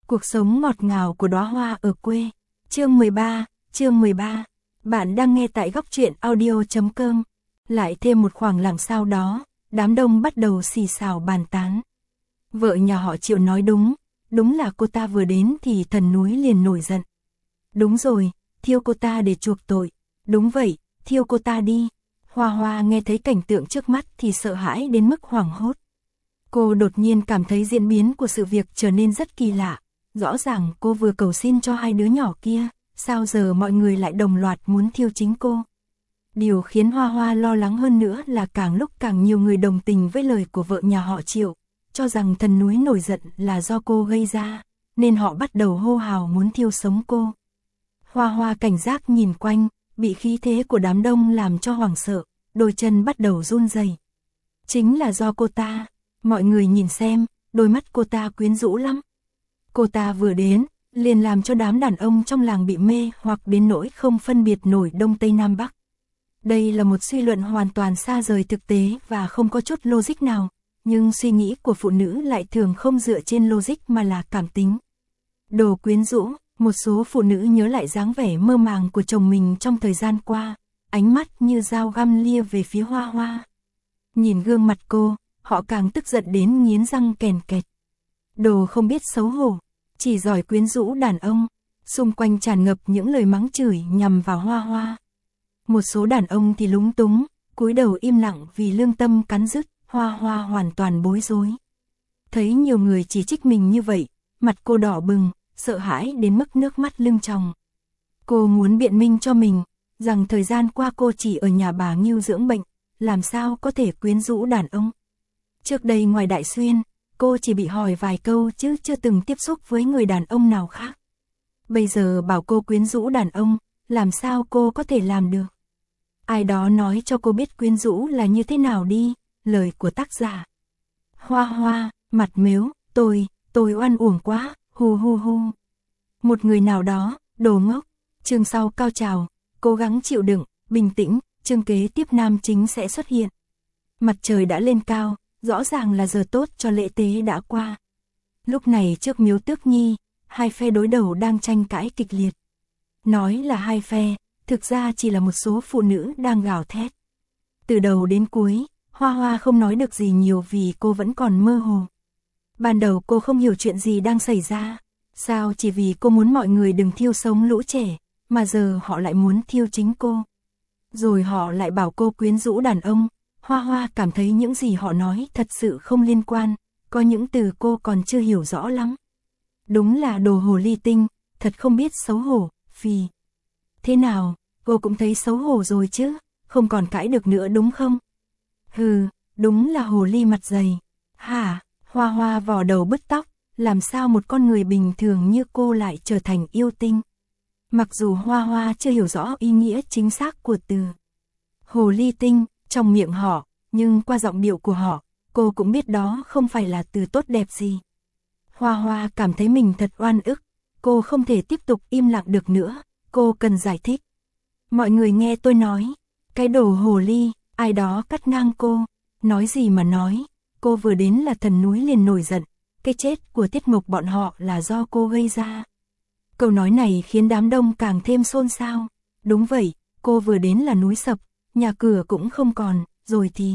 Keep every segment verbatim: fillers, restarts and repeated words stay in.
Cuộc sống ngọt ngào của đóa hoa ở quê. Chương mười ba, chương mười ba. Bạn đang nghe tại góc truyện audio chấm com. Lại thêm một khoảng lặng sau đó, đám đông bắt đầu xì xào bàn tán. Vợ nhà họ Triệu nói đúng, đúng là cô ta vừa đến thì thần núi liền nổi giận. Đúng rồi, thiêu cô ta để chuộc tội. Đúng vậy, thiêu cô ta đi. Hoa Hoa nghe thấy cảnh tượng trước mắt thì sợ hãi đến mức hoảng hốt. Cô đột nhiên cảm thấy diễn biến của sự việc trở nên rất kỳ lạ. Rõ ràng cô vừa cầu xin cho hai đứa nhỏ kia, sao giờ mọi người lại đồng loạt muốn thiêu chính cô. Điều khiến Hoa Hoa lo lắng hơn nữa là càng lúc càng nhiều người đồng tình với lời của vợ nhà họ Triệu, cho rằng thần núi nổi giận là do cô gây ra, nên họ bắt đầu hô hào muốn thiêu sống cô. Hoa Hoa cảnh giác nhìn quanh, bị khí thế của đám đông làm cho hoảng sợ, đôi chân bắt đầu run rẩy. Chính là do cô ta, mọi người nhìn xem, đôi mắt cô ta quyến rũ lắm. Cô ta vừa đến, liền làm cho đám đàn ông trong làng bị mê hoặc đến nỗi không phân biệt nổi Đông Tây Nam Bắc. Đây là một suy luận hoàn toàn xa rời thực tế và không có chút logic nào, nhưng suy nghĩ của phụ nữ lại thường không dựa trên logic mà là cảm tính. Đồ quyến rũ, một số phụ nữ nhớ lại dáng vẻ mơ màng của chồng mình trong thời gian qua, ánh mắt như dao găm lia về phía Hoa Hoa. Nhìn gương mặt cô, họ càng tức giận đến nghiến răng kèn kẹt. Đồ không biết xấu hổ, chỉ giỏi quyến rũ đàn ông. Xung quanh tràn ngập những lời mắng chửi nhằm vào Hoa Hoa. Một số đàn ông thì lúng túng, cúi đầu im lặng vì lương tâm cắn rứt. Hoa Hoa hoàn toàn bối rối. Thấy nhiều người chỉ trích mình như vậy, mặt cô đỏ bừng, sợ hãi đến mức nước mắt lưng tròng. Cô muốn biện minh cho mình, rằng thời gian qua cô chỉ ở nhà bà Ngưu dưỡng bệnh, làm sao có thể quyến rũ đàn ông. Trước đây ngoài Đại Xuyên, cô chỉ bị hỏi vài câu chứ chưa từng tiếp xúc với người đàn ông nào khác. Bây giờ bảo cô quyến rũ đàn ông, làm sao cô có thể làm được. Ai đó nói cho cô biết quyến rũ là như thế nào đi. Lời của tác giả. Hoa Hoa, mặt mếu, tôi, tôi oan uổng quá, hu hu hu. Một người nào đó, đồ ngốc. Chương sau cao trào, cố gắng chịu đựng, bình tĩnh, chương kế tiếp nam chính sẽ xuất hiện. Mặt trời đã lên cao, rõ ràng là giờ tốt cho lễ tế đã qua. Lúc này trước miếu Tước Nhi, hai phe đối đầu đang tranh cãi kịch liệt. Nói là hai phe, thực ra chỉ là một số phụ nữ đang gào thét. Từ đầu đến cuối, Hoa Hoa không nói được gì nhiều vì cô vẫn còn mơ hồ. Ban đầu cô không hiểu chuyện gì đang xảy ra, sao chỉ vì cô muốn mọi người đừng thiêu sống lũ trẻ, mà giờ họ lại muốn thiêu chính cô. Rồi họ lại bảo cô quyến rũ đàn ông. Hoa Hoa cảm thấy những gì họ nói thật sự không liên quan, có những từ cô còn chưa hiểu rõ lắm. Đúng là đồ hồ ly tinh, thật không biết xấu hổ, phì. Thế nào, cô cũng thấy xấu hổ rồi chứ, không còn cãi được nữa đúng không? Hừ, đúng là hồ ly mặt dày. Hả, Hoa Hoa vò đầu bứt tóc, làm sao một con người bình thường như cô lại trở thành yêu tinh? Mặc dù Hoa Hoa chưa hiểu rõ ý nghĩa chính xác của từ hồ ly tinh trong miệng họ, nhưng qua giọng điệu của họ, cô cũng biết đó không phải là từ tốt đẹp gì. Hoa Hoa cảm thấy mình thật oan ức, cô không thể tiếp tục im lặng được nữa, cô cần giải thích. Mọi người nghe tôi nói, cái đồ hồ ly. Ai đó cắt ngang cô, nói gì mà nói, cô vừa đến là thần núi liền nổi giận, cái chết của Tiết Mục bọn họ là do cô gây ra. Câu nói này khiến đám đông càng thêm xôn xao. Đúng vậy, cô vừa đến là núi sập, nhà cửa cũng không còn, rồi thì.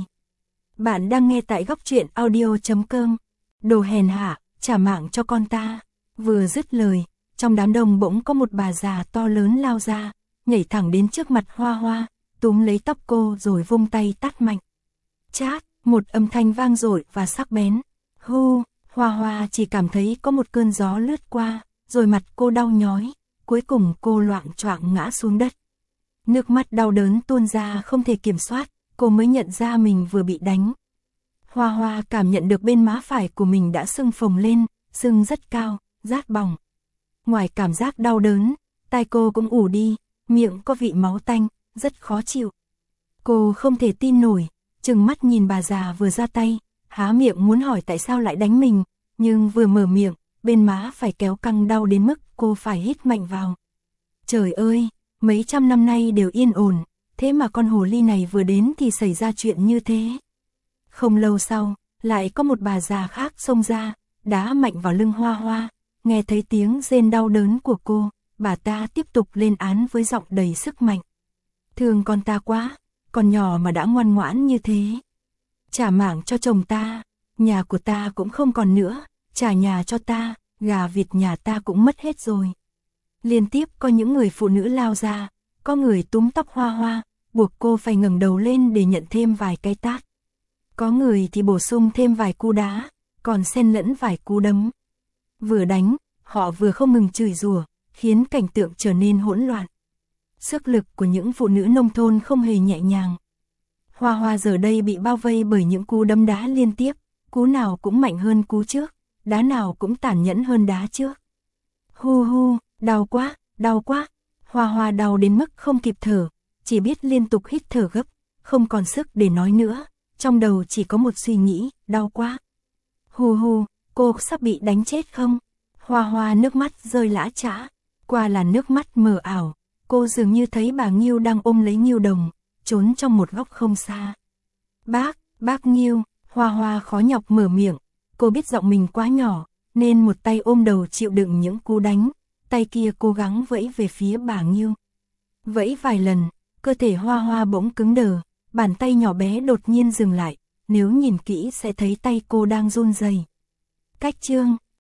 Bạn đang nghe tại góc truyện audio chấm com. Đồ hèn hạ, trả mạng cho con ta. Vừa dứt lời, trong đám đông bỗng có một bà già to lớn lao ra, nhảy thẳng đến trước mặt Hoa Hoa, túm lấy tóc cô rồi vung tay tát mạnh. Chát, một âm thanh vang dội và sắc bén. Hu, Hoa Hoa chỉ cảm thấy có một cơn gió lướt qua, rồi mặt cô đau nhói, cuối cùng cô loạng choạng ngã xuống đất. Nước mắt đau đớn tuôn ra không thể kiểm soát, cô mới nhận ra mình vừa bị đánh. Hoa Hoa cảm nhận được bên má phải của mình đã sưng phồng lên, sưng rất cao, rát bỏng. Ngoài cảm giác đau đớn, tai cô cũng ù đi, miệng có vị máu tanh, rất khó chịu. Cô không thể tin nổi, trừng mắt nhìn bà già vừa ra tay, há miệng muốn hỏi tại sao lại đánh mình, nhưng vừa mở miệng, bên má phải kéo căng đau đến mức cô phải hít mạnh vào. Trời ơi, mấy trăm năm nay đều yên ổn, thế mà con hồ ly này vừa đến thì xảy ra chuyện như thế. Không lâu sau, lại có một bà già khác xông ra, đá mạnh vào lưng Hoa Hoa, nghe thấy tiếng rên đau đớn của cô, bà ta tiếp tục lên án với giọng đầy sức mạnh. Thương con ta quá, con nhỏ mà đã ngoan ngoãn như thế. Trả mạng cho chồng ta, nhà của ta cũng không còn nữa, trả nhà cho ta, gà vịt nhà ta cũng mất hết rồi. Liên tiếp có những người phụ nữ lao ra, có người túm tóc Hoa Hoa, buộc cô phải ngẩng đầu lên để nhận thêm vài cái tát. Có người thì bổ sung thêm vài cú đá, còn xen lẫn vài cú đấm. Vừa đánh, họ vừa không ngừng chửi rủa, khiến cảnh tượng trở nên hỗn loạn. Sức lực của những phụ nữ nông thôn không hề nhẹ nhàng. Hoa Hoa giờ đây bị bao vây bởi những cú đấm đá liên tiếp, cú nào cũng mạnh hơn cú trước, đá nào cũng tàn nhẫn hơn đá trước. Hu hu, đau quá, đau quá. Hoa Hoa đau đến mức không kịp thở, chỉ biết liên tục hít thở gấp, không còn sức để nói nữa, trong đầu chỉ có một suy nghĩ, đau quá. Hu hu, cô sắp bị đánh chết không? Hoa Hoa nước mắt rơi lã chã, qua làn nước mắt mờ ảo, cô dường như thấy bà Nghiêu đang ôm lấy Nghiêu Đồng, trốn trong một góc không xa. Bác, bác Nghiêu, Hoa Hoa khó nhọc mở miệng, cô biết giọng mình quá nhỏ, nên một tay ôm đầu chịu đựng những cú đánh, tay kia cố gắng vẫy về phía bà Nghiêu. Vẫy vài lần, cơ thể Hoa Hoa bỗng cứng đờ, bàn tay nhỏ bé đột nhiên dừng lại, nếu nhìn kỹ sẽ thấy tay cô đang run rẩy. Cách chương